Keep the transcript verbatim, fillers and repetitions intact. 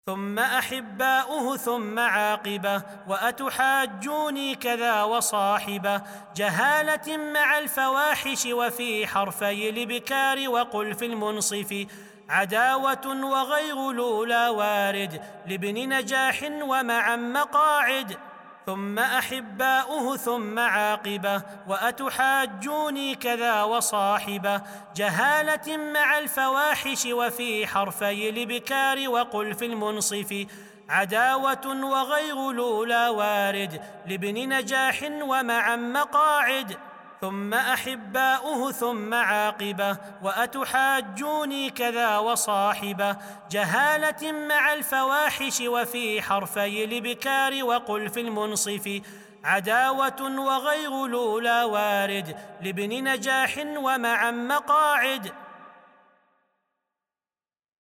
ثم أحباؤه ثم عاقبة، وأتحاجوني كذا وصاحبة. جهالة مع الفواحش وفي حرفي الإبكار وقل في المنصف. عداوة وغير لولا وارد لابن نجاح ومعا مقاعد. ثم أحباؤه ثم عاقبة، وأتحاجوني كذا وصاحبة. جهالة مع الفواحش وفي حرفي الإبكار وقل في المنصف. عداوة وغير لولا وارد لابن نجاح ومعا مقاعد. ثم أحباؤه ثم عاقبة، وأتحاجوني كذا وصاحبة. جهالة مع الفواحش وفي حرفي الإبكار وقل في المنصف. عداوة وغير لولا وارد لابن نجاح ومعا مقاعد.